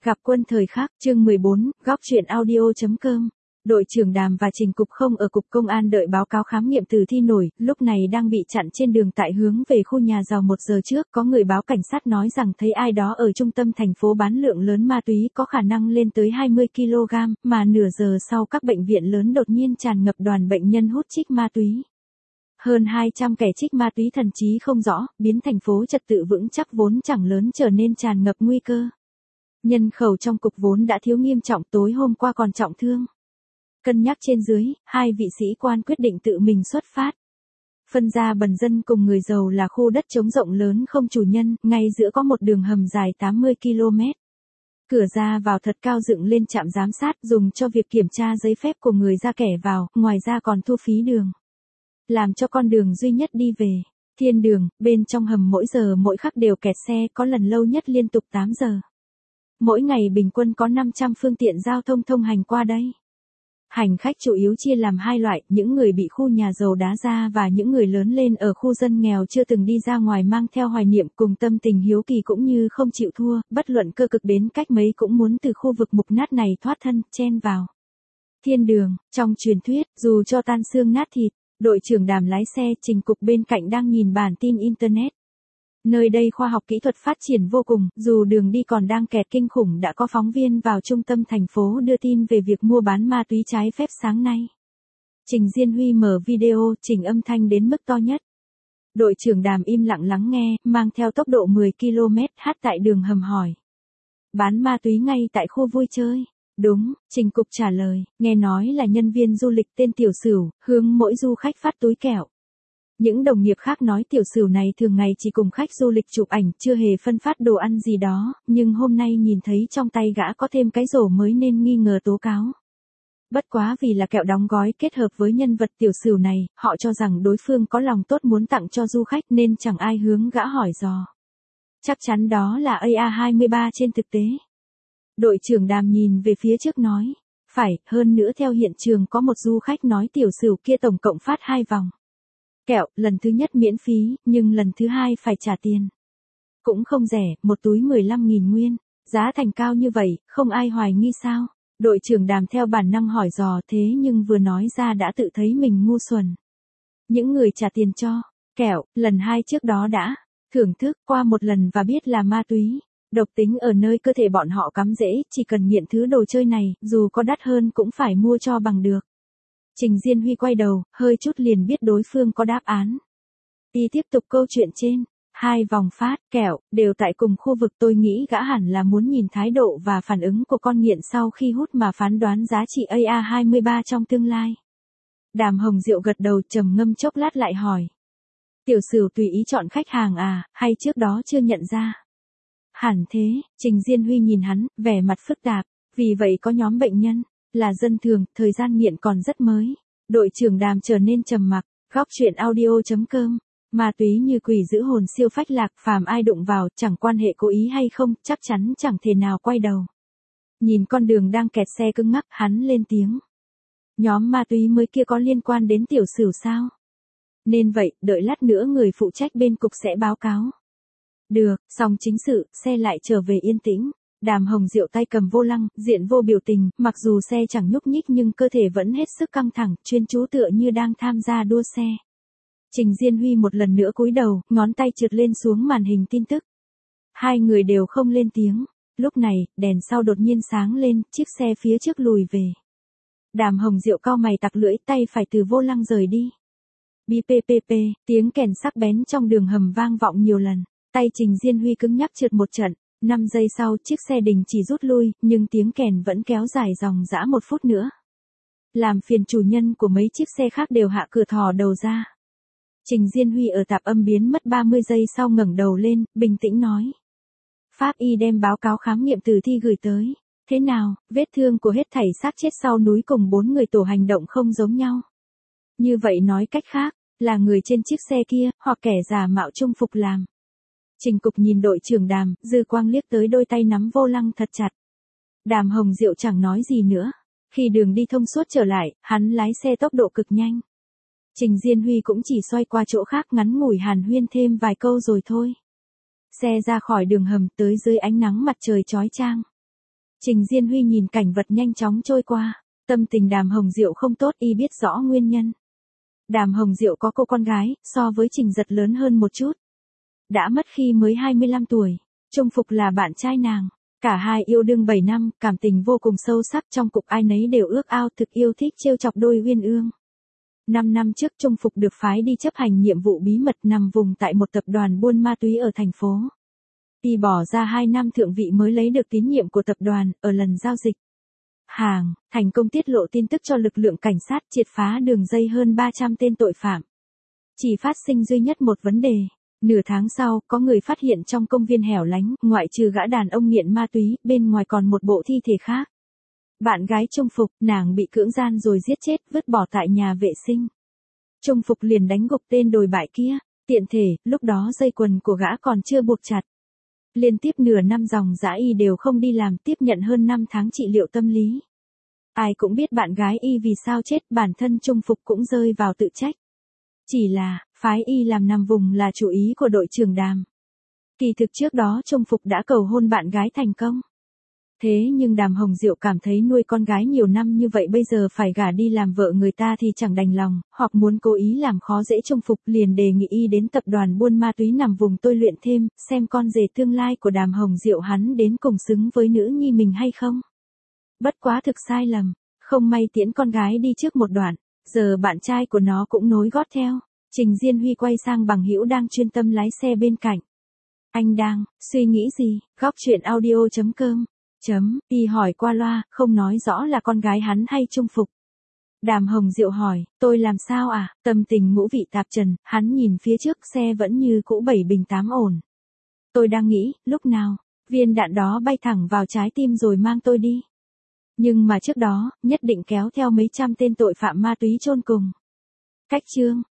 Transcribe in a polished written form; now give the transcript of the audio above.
Gặp quân thời khắc, chương 14, góc chuyện audio.com. Đội trưởng Đàm và Trình Cục không ở cục công an đợi báo cáo khám nghiệm tử thi nổi, lúc này đang bị chặn trên đường tại hướng về khu nhà giàu 1 giờ trước. Có người báo cảnh sát nói rằng thấy ai đó ở trung tâm thành phố bán lượng lớn ma túy có khả năng lên tới 20 kg, mà nửa giờ sau các bệnh viện lớn đột nhiên tràn ngập đoàn bệnh nhân hút chích ma túy. Hơn 200 kẻ trích ma túy thần trí không rõ, biến thành phố trật tự vững chắc vốn chẳng lớn trở nên tràn ngập nguy cơ. Nhân khẩu trong cục vốn đã thiếu nghiêm trọng, tối hôm qua còn trọng thương. Cân nhắc trên dưới, 2 vị sĩ quan quyết định tự mình xuất phát. Phân ra bần dân cùng người giàu là khu đất trống rộng lớn không chủ nhân, ngay giữa có một đường hầm dài 80 km. Cửa ra vào thật cao dựng lên trạm giám sát dùng cho việc kiểm tra giấy phép của người ra kẻ vào, ngoài ra còn thu phí đường. Làm cho con đường duy nhất đi về thiên đường, bên trong hầm mỗi giờ mỗi khắc đều kẹt xe, có lần lâu nhất liên tục 8 giờ. Mỗi ngày bình quân có 500 phương tiện giao thông thông hành qua đây. Hành khách chủ yếu chia làm 2 loại, những người bị khu nhà giàu đá ra và những người lớn lên ở khu dân nghèo chưa từng đi ra ngoài mang theo hoài niệm cùng tâm tình hiếu kỳ cũng như không chịu thua, bất luận cơ cực đến cách mấy cũng muốn từ khu vực mục nát này thoát thân, chen vào thiên đường. Trong truyền thuyết, dù cho tan xương nát thịt, đội trưởng Đàm lái xe, Trình Cục bên cạnh đang nhìn bản tin Internet. Nơi đây khoa học kỹ thuật phát triển vô cùng, dù đường đi còn đang kẹt kinh khủng đã có phóng viên vào trung tâm thành phố đưa tin về việc mua bán ma túy trái phép sáng nay. Trình Diên Huy mở video, chỉnh âm thanh đến mức to nhất. Đội trưởng Đàm im lặng lắng nghe, mang theo tốc độ 10 km hát tại đường hầm hỏi. Bán ma túy ngay tại khu vui chơi. Đúng, Trình Cục trả lời, nghe nói là nhân viên du lịch tên Tiểu Sửu, hướng mỗi du khách phát túi kẹo. Những đồng nghiệp khác nói Tiểu Sửu này thường ngày chỉ cùng khách du lịch chụp ảnh, chưa hề phân phát đồ ăn gì đó, nhưng hôm nay nhìn thấy trong tay gã có thêm cái rổ mới nên nghi ngờ tố cáo. Bất quá vì là kẹo đóng gói kết hợp với nhân vật Tiểu Sửu này, họ cho rằng đối phương có lòng tốt muốn tặng cho du khách nên chẳng ai hướng gã hỏi dò. Chắc chắn đó là AA23 trên thực tế. Đội trưởng Đàm nhìn về phía trước nói, phải, hơn nữa theo hiện trường có một du khách nói Tiểu Sửu kia tổng cộng phát 2 vòng kẹo, lần thứ nhất miễn phí, nhưng lần thứ 2 phải trả tiền. Cũng không rẻ, một túi 15.000 nguyên, giá thành cao như vậy, không ai hoài nghi sao? Đội trưởng Đàm theo bản năng hỏi dò thế nhưng vừa nói ra đã tự thấy mình ngu xuẩn. Những người trả tiền cho kẹo, lần 2 trước đó đã thưởng thức qua một lần và biết là ma túy. Độc tính ở nơi cơ thể bọn họ cắm rễ, chỉ cần nghiện thứ đồ chơi này, dù có đắt hơn cũng phải mua cho bằng được. Trình Diên Huy quay đầu, hơi chút liền biết đối phương có đáp án. Y tiếp tục câu chuyện trên, 2 vòng phát kẹo, đều tại cùng khu vực, tôi nghĩ gã hẳn là muốn nhìn thái độ và phản ứng của con nghiện sau khi hút mà phán đoán giá trị AA23 trong tương lai. Đàm Hồng Diệu gật đầu trầm ngâm chốc lát lại hỏi. Tiểu Sửu tùy ý chọn khách hàng à, hay trước đó chưa nhận ra? Hẳn thế, Trình Diên Huy nhìn hắn, vẻ mặt phức tạp, vì vậy có nhóm bệnh nhân, là dân thường, thời gian nghiện còn rất mới. Đội trưởng Đàm trở nên trầm mặc, góc chuyện audio.com, ma túy như quỷ giữ hồn siêu phách lạc, phàm ai đụng vào, chẳng quan hệ cố ý hay không, chắc chắn chẳng thể nào quay đầu. Nhìn con đường đang kẹt xe cứng ngắc, hắn lên tiếng. Nhóm ma túy mới kia có liên quan đến Tiểu Sửu sao? Nên vậy, đợi lát nữa người phụ trách bên cục sẽ báo cáo. Được, xong chính sự, xe lại trở về yên tĩnh. Đàm Hồng Diệu tay cầm vô lăng, diện vô biểu tình, mặc dù xe chẳng nhúc nhích nhưng cơ thể vẫn hết sức căng thẳng, chuyên chú tựa như đang tham gia đua xe. Trình Diên Huy một lần nữa cúi đầu, ngón tay trượt lên xuống màn hình tin tức. 2 người đều không lên tiếng. Lúc này, đèn sau đột nhiên sáng lên, chiếc xe phía trước lùi về. Đàm Hồng Diệu cau mày tặc lưỡi, tay phải từ vô lăng rời đi. BPPP, tiếng kèn sắc bén trong đường hầm vang vọng nhiều lần. Tay Trình Diên Huy cứng nhắc trượt một trận. 5 giây sau, chiếc xe đình chỉ rút lui, nhưng tiếng kèn vẫn kéo dài dòng dã 1 phút nữa. Làm phiền chủ nhân của mấy chiếc xe khác đều hạ cửa thò đầu ra. Trình Diên Huy ở tạp âm biến mất 30 giây sau ngẩng đầu lên, bình tĩnh nói. Pháp y đem báo cáo khám nghiệm tử thi gửi tới. Thế nào, vết thương của hết thảy xác chết sau núi cùng 4 người tổ hành động không giống nhau. Như vậy nói cách khác, là người trên chiếc xe kia, hoặc kẻ giả mạo trung phục làm. Trình Cục nhìn đội trưởng Đàm, dư quang liếc tới đôi tay nắm vô lăng thật chặt. Đàm Hồng Diệu chẳng nói gì nữa. Khi đường đi thông suốt trở lại, hắn lái xe tốc độ cực nhanh. Trình Diên Huy cũng chỉ xoay qua chỗ khác ngắn ngủi hàn huyên thêm vài câu rồi thôi. Xe ra khỏi đường hầm tới dưới ánh nắng mặt trời chói chang. Trình Diên Huy nhìn cảnh vật nhanh chóng trôi qua, tâm tình Đàm Hồng Diệu không tốt, y biết rõ nguyên nhân. Đàm Hồng Diệu có cô con gái, so với Trình Giật lớn hơn một chút. Đã mất khi mới 25 tuổi, Trung Phục là bạn trai nàng. Cả hai yêu đương 7 năm, cảm tình vô cùng sâu sắc, trong cục ai nấy đều ước ao thực yêu thích trêu chọc đôi uyên ương. 5 năm trước Trung Phục được phái đi chấp hành nhiệm vụ bí mật nằm vùng tại một tập đoàn buôn ma túy ở thành phố. Y bỏ ra 2 năm thượng vị mới lấy được tín nhiệm của tập đoàn, ở lần giao dịch hàng, thành công tiết lộ tin tức cho lực lượng cảnh sát, triệt phá đường dây hơn 300 tên tội phạm. Chỉ phát sinh duy nhất một vấn đề. Nửa tháng sau, có người phát hiện trong công viên hẻo lánh, ngoại trừ gã đàn ông nghiện ma túy, bên ngoài còn một bộ thi thể khác. Bạn gái Trung Phục, nàng bị cưỡng gian rồi giết chết, vứt bỏ tại nhà vệ sinh. Trung Phục liền đánh gục tên đồi bại kia, tiện thể, lúc đó dây quần của gã còn chưa buộc chặt. Liên tiếp nửa năm dòng dã y đều không đi làm, tiếp nhận hơn 5 tháng trị liệu tâm lý. Ai cũng biết bạn gái y vì sao chết, bản thân Trung Phục cũng rơi vào tự trách. Chỉ là, phái y làm nằm vùng là chủ ý của đội trưởng Đàm. Kỳ thực trước đó Trung Phục đã cầu hôn bạn gái thành công. Thế nhưng Đàm Hồng Diệu cảm thấy nuôi con gái nhiều năm như vậy bây giờ phải gả đi làm vợ người ta thì chẳng đành lòng, hoặc muốn cố ý làm khó dễ Trung Phục, liền đề nghị y đến tập đoàn buôn ma túy nằm vùng tôi luyện thêm, xem con rể tương lai của Đàm Hồng Diệu hắn đến cùng xứng với nữ nhi mình hay không. Bất quá thực sai lầm, không may tiễn con gái đi trước một đoạn, giờ bạn trai của nó cũng nối gót theo. Trình Diên Huy quay sang bằng hữu đang chuyên tâm lái xe bên cạnh. Anh đang suy nghĩ gì? Góc chuyện audio.com. Y hỏi qua loa, không nói rõ là con gái hắn hay Trung Phục. Đàm Hồng Diệu hỏi, tôi làm sao à? Tâm tình ngũ vị tạp trần, hắn nhìn phía trước xe vẫn như cũ 7 bình 8 ổn. Tôi đang nghĩ, lúc nào, viên đạn đó bay thẳng vào trái tim rồi mang tôi đi. Nhưng mà trước đó, nhất định kéo theo mấy trăm tên tội phạm ma túy chôn cùng. Cách chương